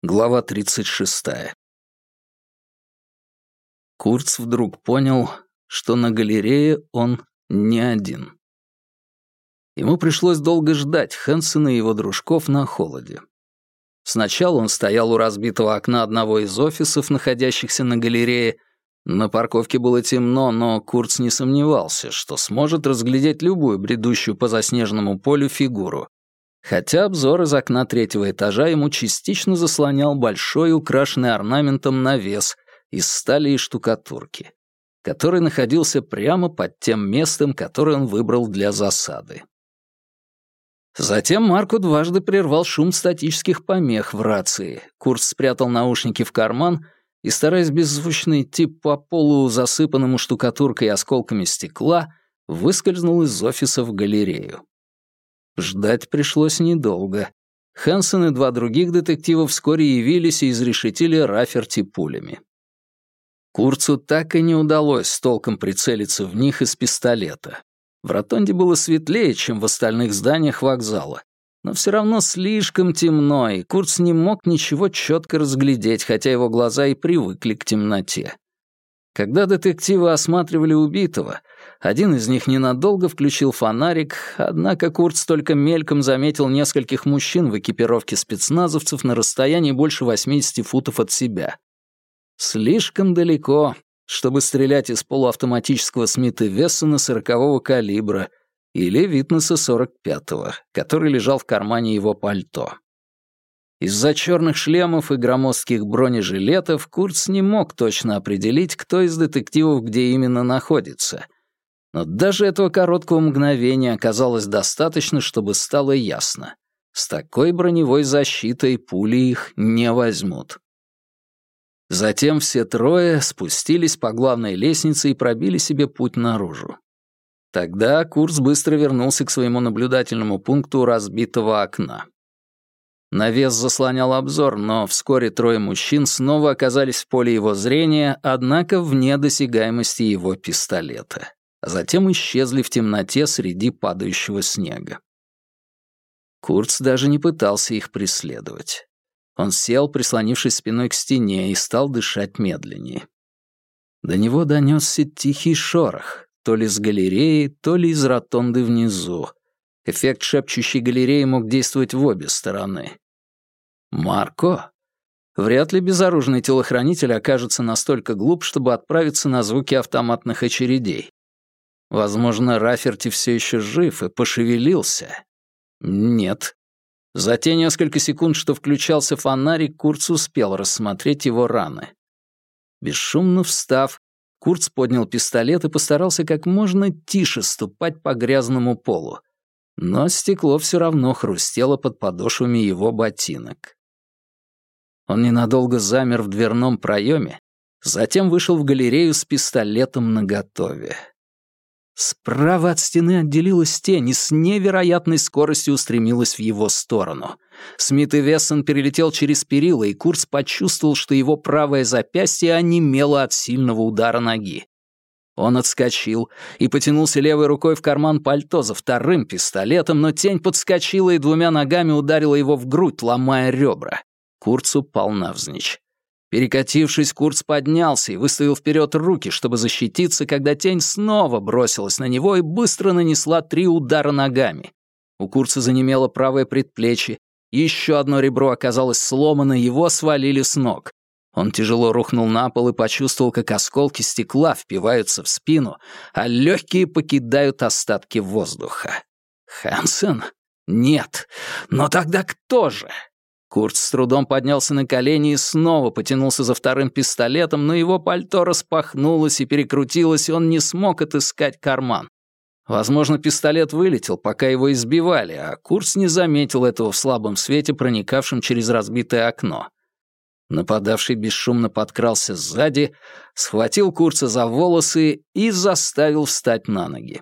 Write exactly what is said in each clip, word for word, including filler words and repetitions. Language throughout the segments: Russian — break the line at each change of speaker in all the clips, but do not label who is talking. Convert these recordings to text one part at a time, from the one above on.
Глава тридцать шестая. Курц вдруг понял, что на галерее он не один. Ему пришлось долго ждать Хэнсена и его дружков на холоде. Сначала он стоял у разбитого окна одного из офисов, находящихся на галерее. На парковке было темно, но Курц не сомневался, что сможет разглядеть любую бредущую по заснеженному полю фигуру, хотя обзор из окна третьего этажа ему частично заслонял большой, украшенный орнаментом навес из стали и штукатурки, который находился прямо под тем местом, которое он выбрал для засады. Затем Марко дважды прервал шум статических помех в рации. Курц спрятал наушники в карман и, стараясь беззвучно идти по полу, засыпанному штукатуркой и осколками стекла, выскользнул из офиса в галерею. Ждать пришлось недолго. Хэнсон и два других детектива вскоре явились и изрешетили Рафферти пулями. Курцу так и не удалось толком прицелиться в них из пистолета. В ротонде было светлее, чем в остальных зданиях вокзала, но все равно слишком темно, и Курц не мог ничего четко разглядеть, хотя его глаза и привыкли к темноте. Когда детективы осматривали убитого, один из них ненадолго включил фонарик, однако Курц только мельком заметил нескольких мужчин в экипировке спецназовцев на расстоянии больше восьмидесяти футов от себя. Слишком далеко, чтобы стрелять из полуавтоматического Смита Вессона сорокового калибра или Витнеса сорок пятого, который лежал в кармане его пальто. Из-за черных шлемов и громоздких бронежилетов Курц не мог точно определить, кто из детективов где именно находится. Но даже этого короткого мгновения оказалось достаточно, чтобы стало ясно. С такой броневой защитой пули их не возьмут. Затем все трое спустились по главной лестнице и пробили себе путь наружу. Тогда Курц быстро вернулся к своему наблюдательному пункту у разбитого окна. Навес заслонял обзор, но вскоре трое мужчин снова оказались в поле его зрения, однако вне досягаемости его пистолета, а затем исчезли в темноте среди падающего снега. Курц даже не пытался их преследовать. Он сел, прислонившись спиной к стене, и стал дышать медленнее. До него донесся тихий шорох, то ли с галереи, то ли из ротонды внизу. Эффект шепчущей галереи мог действовать в обе стороны. Марко? Вряд ли безоружный телохранитель окажется настолько глуп, чтобы отправиться на звуки автоматных очередей. Возможно, Рафферти все еще жив и пошевелился. Нет. За те несколько секунд, что включался фонарик, Курц успел рассмотреть его раны. Бесшумно встав, Курц поднял пистолет и постарался как можно тише ступать по грязному полу. Но стекло все равно хрустело под подошвами его ботинок. Он ненадолго замер в дверном проеме, затем вышел в галерею с пистолетом наготове. Справа от стены отделилась тень и с невероятной скоростью устремилась в его сторону. Смит и Вессон перелетел через перила, и Курц почувствовал, что его правое запястье онемело от сильного удара ноги. Он отскочил и потянулся левой рукой в карман пальто за вторым пистолетом, но тень подскочила и двумя ногами ударила его в грудь, ломая ребра. Курц упал навзничь. Перекатившись, Курц поднялся и выставил вперед руки, чтобы защититься, когда тень снова бросилась на него и быстро нанесла три удара ногами. У Курца занемело правое предплечье, еще одно ребро оказалось сломано, его свалили с ног. Он тяжело рухнул на пол и почувствовал, как осколки стекла впиваются в спину, а легкие покидают остатки воздуха. Хэнсон? Нет. Но тогда кто же? Курц с трудом поднялся на колени и снова потянулся за вторым пистолетом, но его пальто распахнулось и перекрутилось, и он не смог отыскать карман. Возможно, пистолет вылетел, пока его избивали, а Курц не заметил этого в слабом свете, проникавшем через разбитое окно. Нападавший бесшумно подкрался сзади, схватил Курца за волосы и заставил встать на ноги.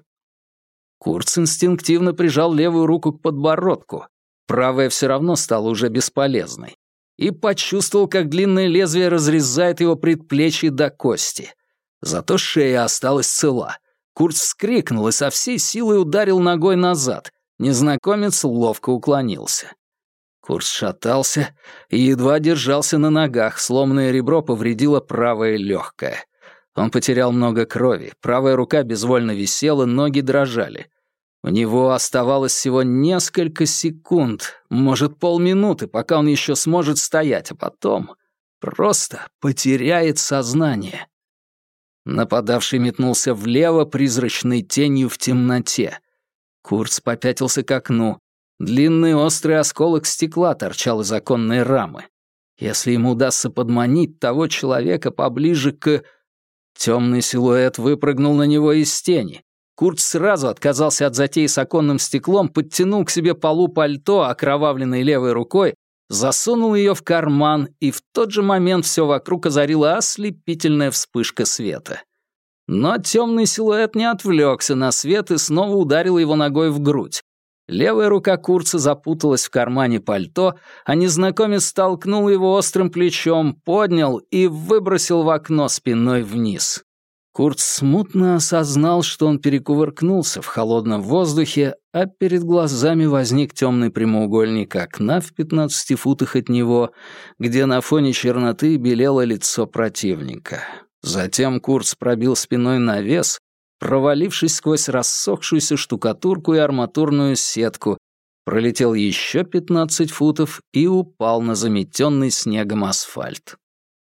Курц инстинктивно прижал левую руку к подбородку, правая все равно стала уже бесполезной, и почувствовал, как длинное лезвие разрезает его предплечье до кости. Зато шея осталась цела. Курц вскрикнул и со всей силой ударил ногой назад. Незнакомец ловко уклонился. Курц шатался и едва держался на ногах, сломанное ребро повредило правое легкое. Он потерял много крови, правая рука безвольно висела, ноги дрожали. У него оставалось всего несколько секунд, может, полминуты, пока он еще сможет стоять, а потом просто потеряет сознание. Нападавший метнулся влево призрачной тенью в темноте. Курц попятился к окну. Длинный острый осколок стекла торчал из оконной рамы. Если ему удастся подманить того человека поближе к... Темный силуэт выпрыгнул на него из тени. Курц сразу отказался от затеи с оконным стеклом, подтянул к себе полу пальто окровавленной левой рукой, засунул ее в карман, и в тот же момент все вокруг озарила ослепительная вспышка света. Но темный силуэт не отвлекся на свет и снова ударил его ногой в грудь. Левая рука Курца запуталась в кармане пальто, а незнакомец столкнул его острым плечом, поднял и выбросил в окно спиной вниз. Курц смутно осознал, что он перекувыркнулся в холодном воздухе, а перед глазами возник темный прямоугольник окна в пятнадцати футах от него, где на фоне черноты белело лицо противника. Затем Курц пробил спиной навес, провалившись сквозь рассохшуюся штукатурку и арматурную сетку, пролетел еще пятнадцать футов и упал на заметенный снегом асфальт.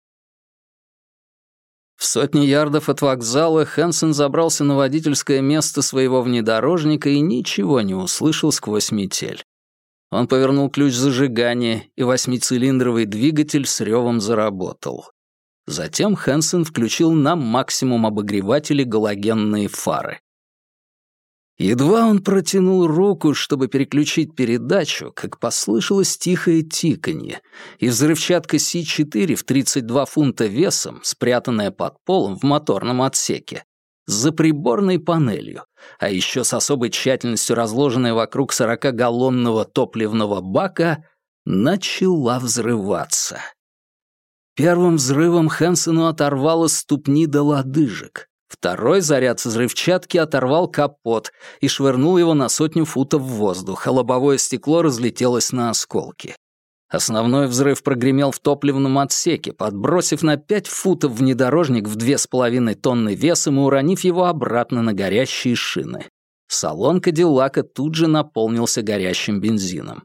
В сотни ярдов от вокзала Хэнсон забрался на водительское место своего внедорожника и ничего не услышал сквозь метель. Он повернул ключ зажигания, и восьмицилиндровый двигатель с ревом заработал. Затем Хэнсон включил на максимум обогреватели галогенные фары. Едва он протянул руку, чтобы переключить передачу, как послышалось тихое тиканье, и взрывчатка Си четыре в тридцать два фунта весом, спрятанная под полом в моторном отсеке, за приборной панелью, а еще с особой тщательностью разложенная вокруг сорокагаллонного топливного бака, начала взрываться. Первым взрывом Хэнсону оторвало ступни до лодыжек. Второй заряд с взрывчатки оторвал капот и швырнул его на сотню футов в воздух, а лобовое стекло разлетелось на осколки. Основной взрыв прогремел в топливном отсеке, подбросив на пять футов внедорожник в две с половиной тонны весом и уронив его обратно на горящие шины. Салон Кадиллака тут же наполнился горящим бензином.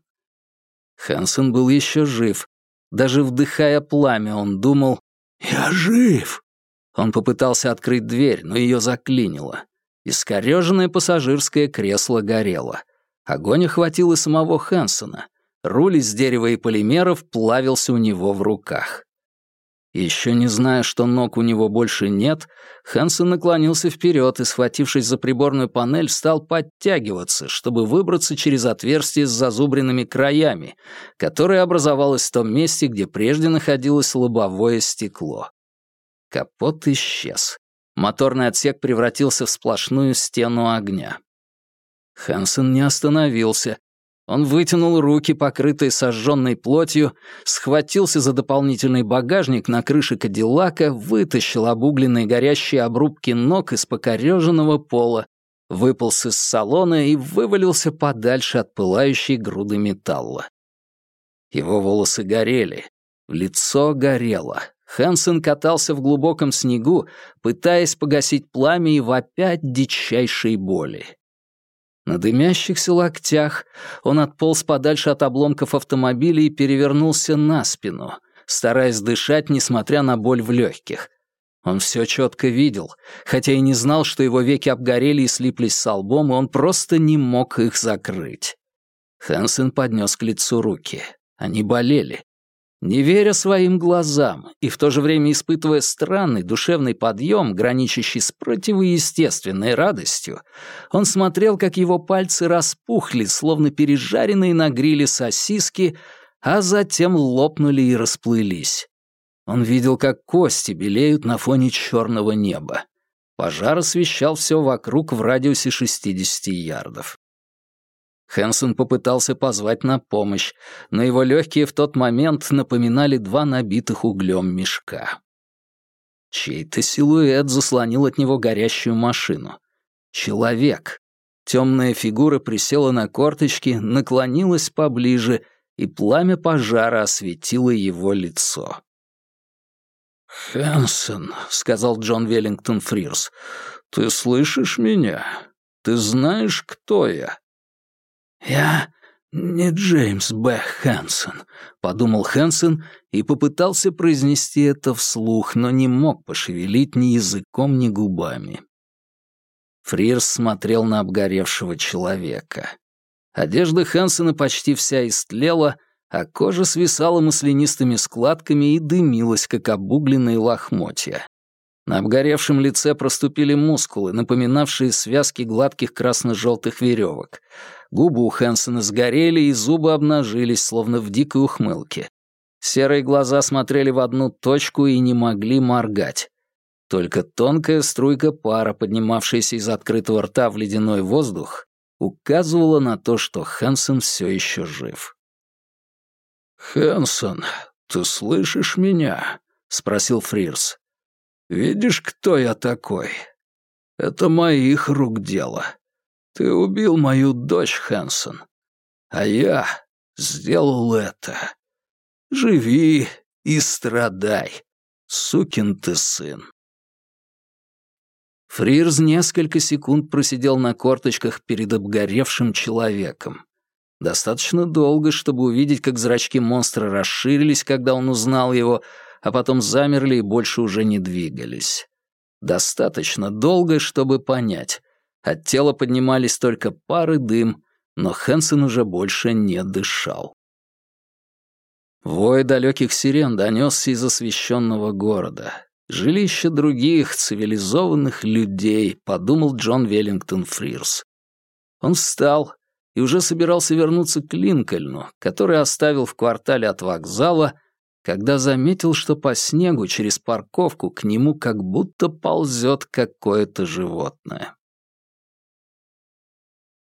Хэнсон был еще жив. Даже вдыхая пламя, он думал: «Я жив!» Он попытался открыть дверь, но ее заклинило. Искорёженное пассажирское кресло горело. Огонь охватил и самого Хэнсона. Руль из дерева и полимеров плавился у него в руках. Еще не зная, что ног у него больше нет, Хэнсон наклонился вперед и, схватившись за приборную панель, стал подтягиваться, чтобы выбраться через отверстие с зазубренными краями, которое образовалось в том месте, где прежде находилось лобовое стекло. Капот исчез. Моторный отсек превратился в сплошную стену огня. Хэнсон не остановился. Он вытянул руки, покрытые сожженной плотью, схватился за дополнительный багажник на крыше Кадиллака, вытащил обугленные горящие обрубки ног из покореженного пола, выполз из салона и вывалился подальше от пылающей груды металла. Его волосы горели, лицо горело. Хэнсон катался в глубоком снегу, пытаясь погасить пламя и вопя от дичайшей боли. На дымящихся локтях он отполз подальше от обломков автомобиля и перевернулся на спину, стараясь дышать, несмотря на боль в легких. Он все четко видел, хотя и не знал, что его веки обгорели и слиплись со лбом, и он просто не мог их закрыть. Хэнсон поднес к лицу руки. Они болели. Не веря своим глазам и в то же время испытывая странный душевный подъем, граничащий с противоестественной радостью, он смотрел, как его пальцы распухли, словно пережаренные на гриле сосиски, а затем лопнули и расплылись. Он видел, как кости белеют на фоне черного неба. Пожар освещал все вокруг в радиусе шестидесяти ярдов. Хэнсон попытался позвать на помощь, но его легкие в тот момент напоминали два набитых углем мешка. Чей-то силуэт заслонил от него горящую машину. Человек. Темная фигура присела на корточки, наклонилась поближе и пламя пожара осветило его лицо. «Хэнсон», — сказал Джон Веллингтон Фрирс, — «ты слышишь меня? Ты знаешь, кто я?» «Я не Джеймс Б. Хэнсон», — подумал Хэнсон и попытался произнести это вслух, но не мог пошевелить ни языком, ни губами. Фрирс смотрел на обгоревшего человека. Одежда Хэнсона почти вся истлела, а кожа свисала маслянистыми складками и дымилась, как обугленные лохмотья. На обгоревшем лице проступили мускулы, напоминавшие связки гладких красно-желтых веревок. Губы у Хэнсона сгорели, и зубы обнажились, словно в дикой ухмылке. Серые глаза смотрели в одну точку и не могли моргать. Только тонкая струйка пара, поднимавшаяся из открытого рта в ледяной воздух, указывала на то, что Хэнсон все еще жив. «Хэнсон, ты слышишь меня?» — спросил Фрирс. «Видишь, кто я такой? Это моих рук дело. Ты убил мою дочь, Хэнсон, а я сделал это. Живи и страдай, сукин ты сын». Фрирс несколько секунд просидел на корточках перед обгоревшим человеком. Достаточно долго, чтобы увидеть, как зрачки монстра расширились, когда он узнал его, а потом замерли и больше уже не двигались. Достаточно долго, чтобы понять. От тела поднимались только пар и дым, но Хэнсон уже больше не дышал. Вой далеких сирен донесся из освещенного города. «Жилище других цивилизованных людей», — подумал Джон Веллингтон Фрирс. Он встал и уже собирался вернуться к Линкольну, который оставил в квартале от вокзала, когда заметил, что по снегу через парковку к нему как будто ползет какое-то животное.